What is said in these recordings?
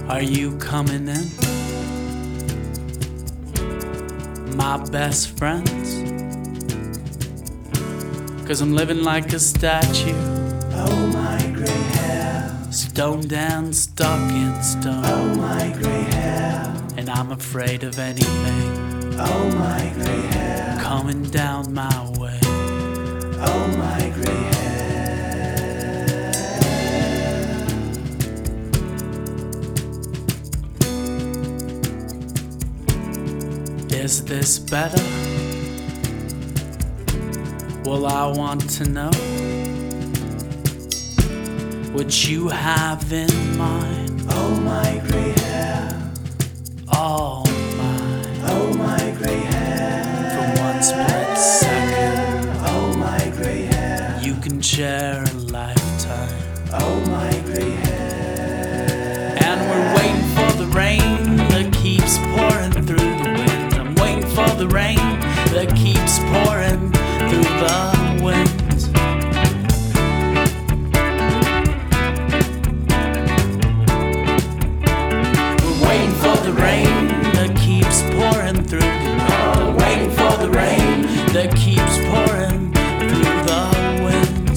Are you coming in? My best friends? 'Cause I'm living like a statue. Oh, my gray hair. Stone down, stuck in stone. Oh, my gray hair. And I'm afraid of anything. Oh, my gray hair. Coming down my way. Oh, my gray hair. Is this better? Well, I want to know what you have in mind. Oh, my gray hair. All mine. Oh, my gray hair. For one split second, Oh, my gray hair. you can share a lifetime. Oh, my gray hair. And we're waiting for the rain that keeps pouring through the wind. I'm waiting for the rain that keeps pouring through the wind. We're waiting for the rain that keeps pouring through the wind. Waiting for the rain that keeps pouring through the wind.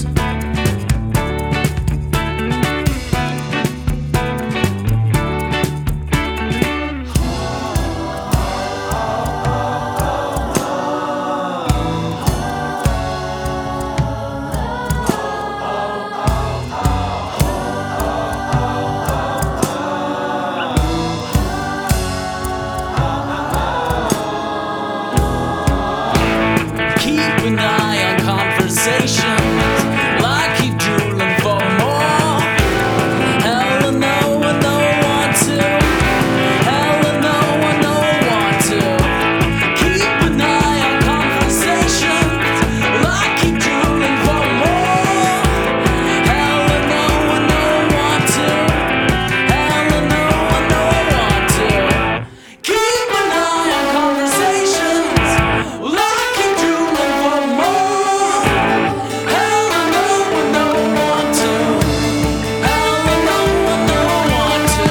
Keep an eye on conversations, like keep drooling for more. Hell no, I don't want to. Hell no, I don't want to. Keep an eye on conversations, like keep drooling for more. Hell no, I don't want to. Hell no, I don't want to. Keep an eye on conversations, like keep drooling for more. Hell no, I don't want to. Hell no, I don't want to.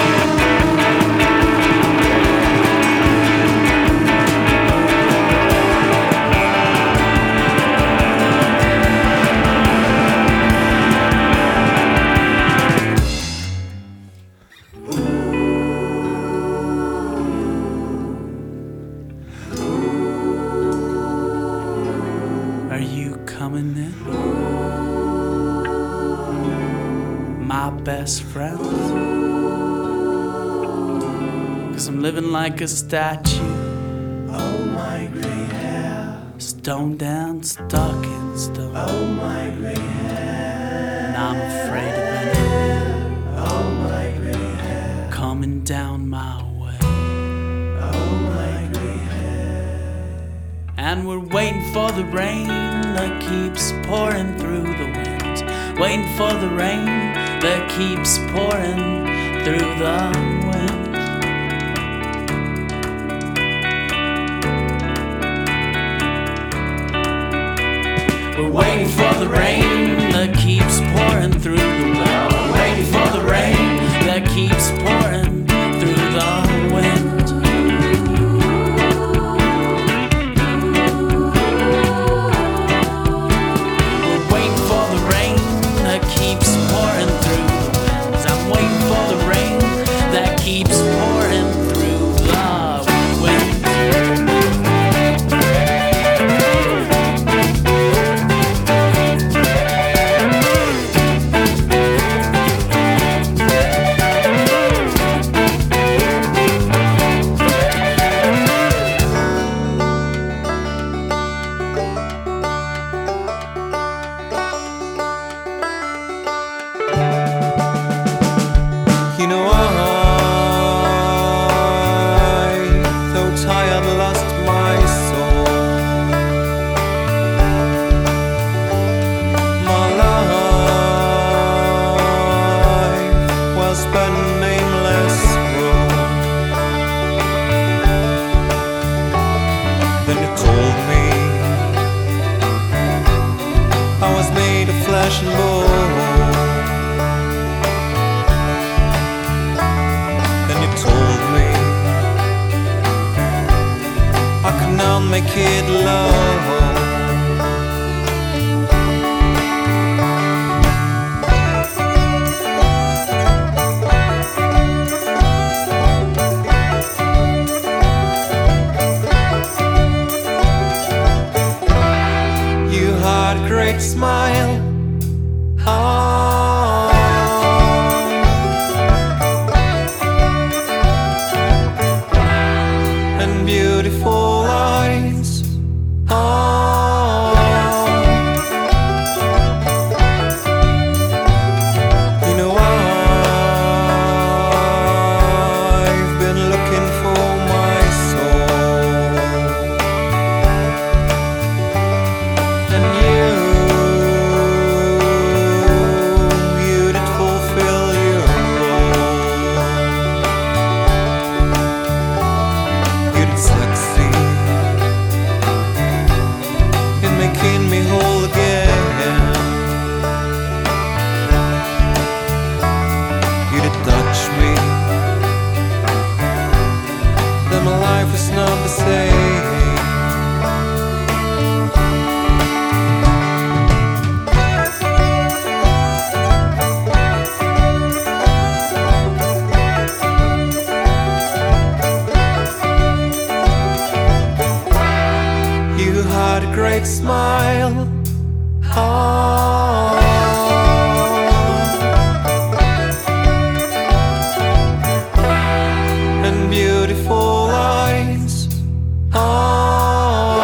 Are you coming in? My best friends? 'Cause I'm living like a statue. Oh, my gray hair. Stone down, stuck in stone. Oh, my gray hair. And I'm afraid of anything Oh, my gray hair. coming down my way. Oh, my gray hair. And we're waiting for the rain that keeps pouring through the wind. Waiting for the rain that keeps pouring through the wind. We're waiting for the rain that keeps pouring through the wind. We're waiting for the rain that keeps pouring through the wind. We're waiting for the rain that keeps pouring through the wind. I'm waiting for the rain that keeps pouring through the wind. my kid love. You had a great smile. Oh. And beautiful eyes. Oh. You know I've been looking for my soul, and you did fulfill your role. You did succeed in making me whole again. You did touch me, that my life is not the same. You had a great smile. Oh. And beautiful eyes. Oh.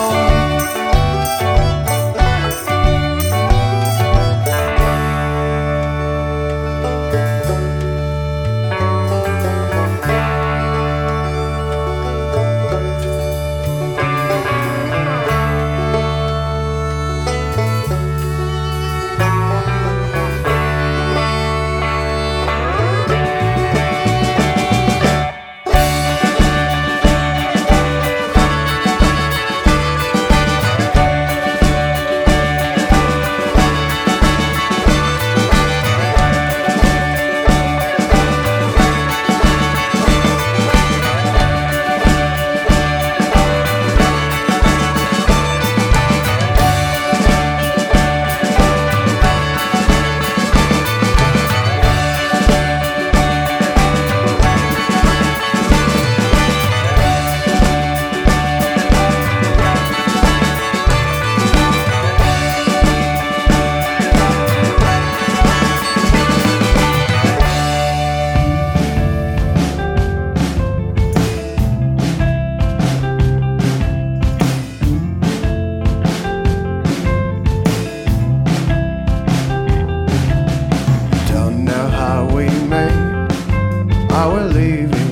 Don't know how we made our living,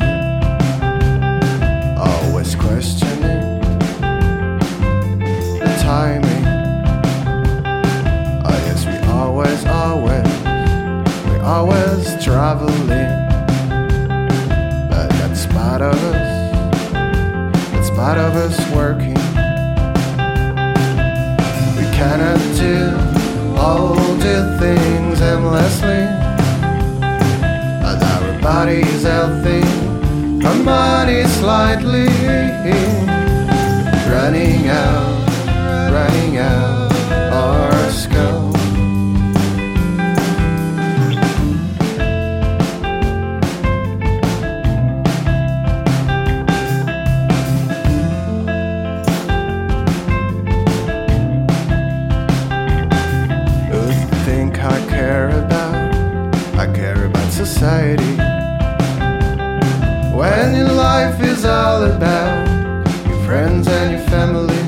always questioning the timing. I guess we always traveling, but that's part of us working. We cannot do all the things endlessly, but our body is healthy, our mind is slightly running out our scope. I care about society, when your life is all about your friends and your family.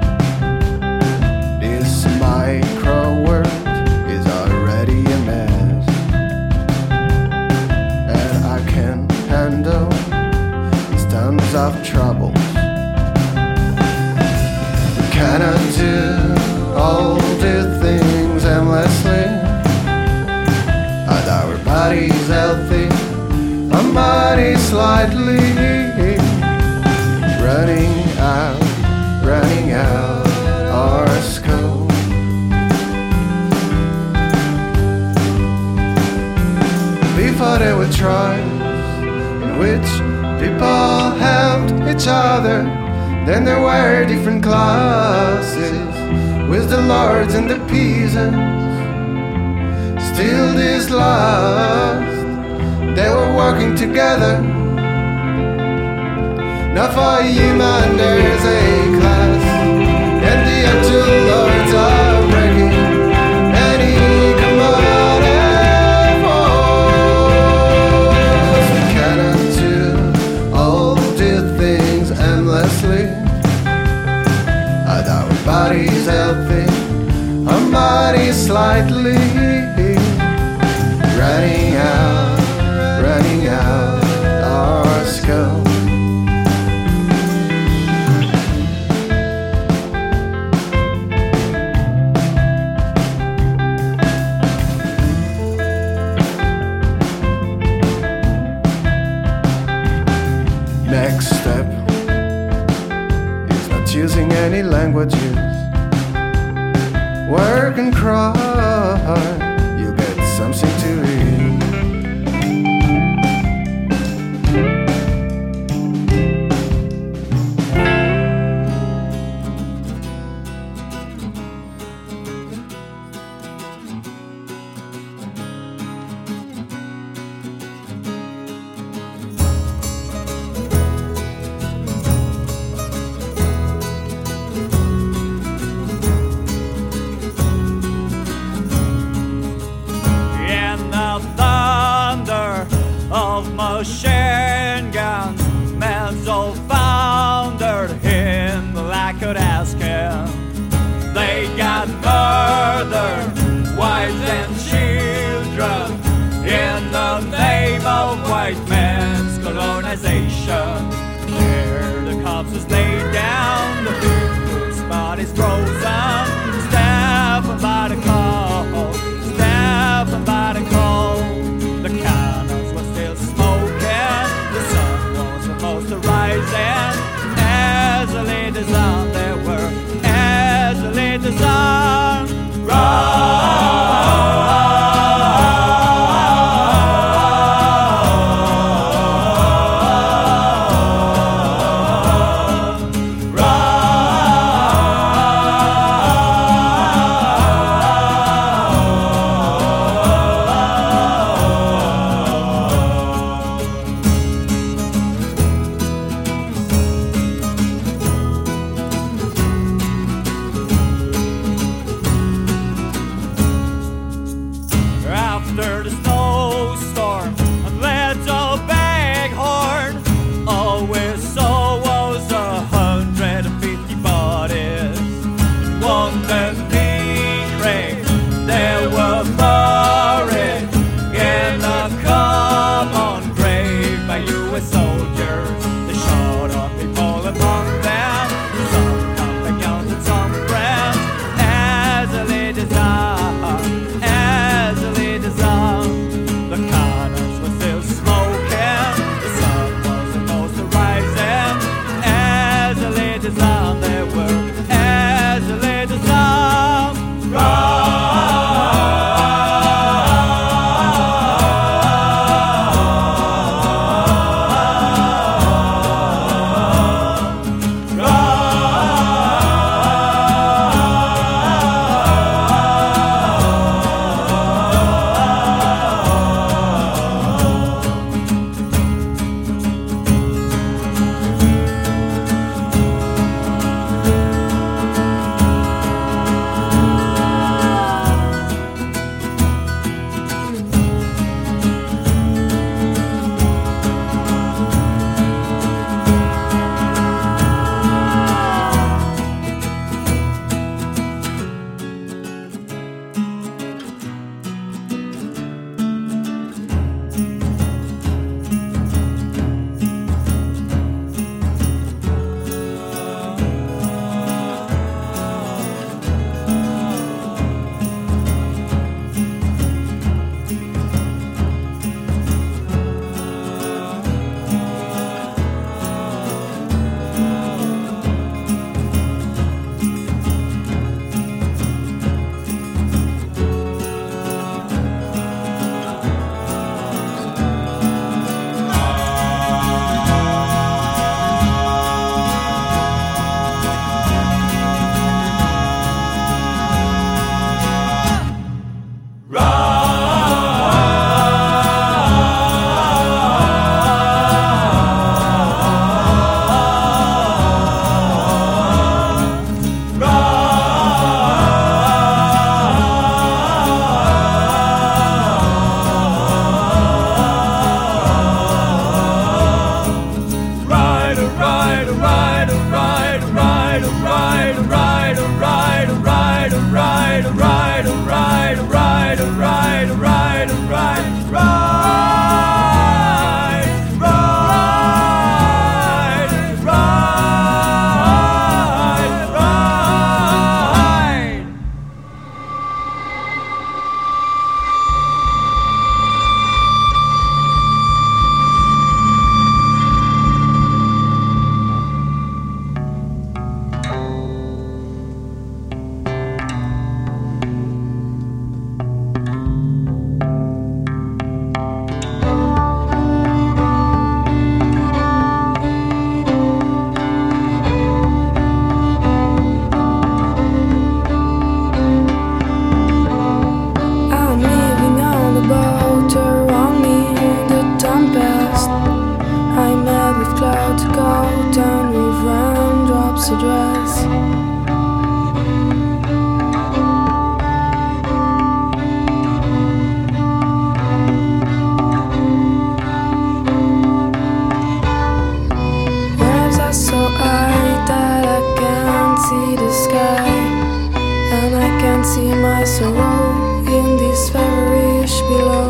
This micro world is already a mess, and I can handle these tons of troubles. We cannot do all the things endlessly, but our body's healthy, our body's slightly running out our scope. Before there were trials in which people helped each other, Then there were different classes, with the lords and the peasants. Still this last, they were working together. Now for you man there's a class, and the actual lords are breaking any commodity force. We cannot do all these things endlessly. Our body's healthy, our body's slightly running out our skull. Next step is not using any languages. Work and cry, you'll get something to eat. can't see my sorrow in this feverish below.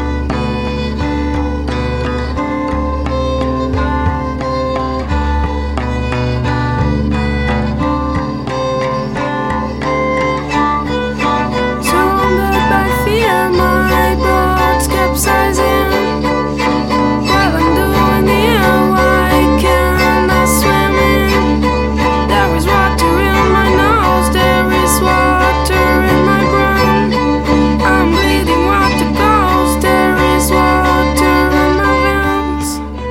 Surrounded by fear, my boat's capsizing. While I'm doing here, why can't I swim in? There is water in my nose, there is water in my brain. I'm bleeding water goes, there is water in my veins.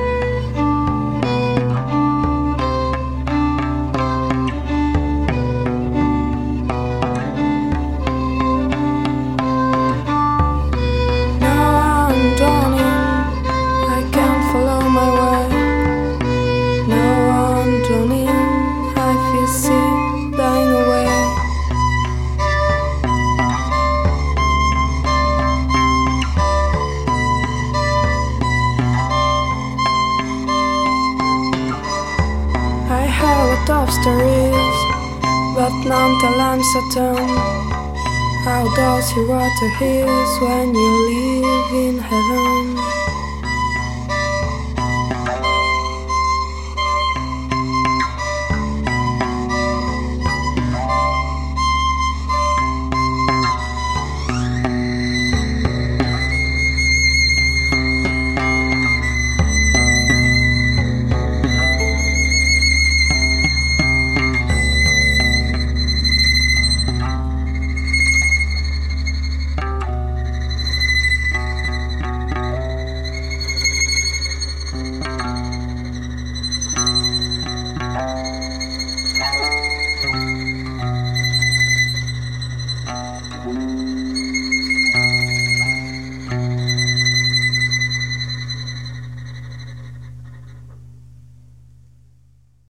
Now I'm drowning, I can't follow my way. Now I'm drowning, I feel sick, dying away. I have a lot of stories, but none till I'm certain. How does your water his when you live in heaven?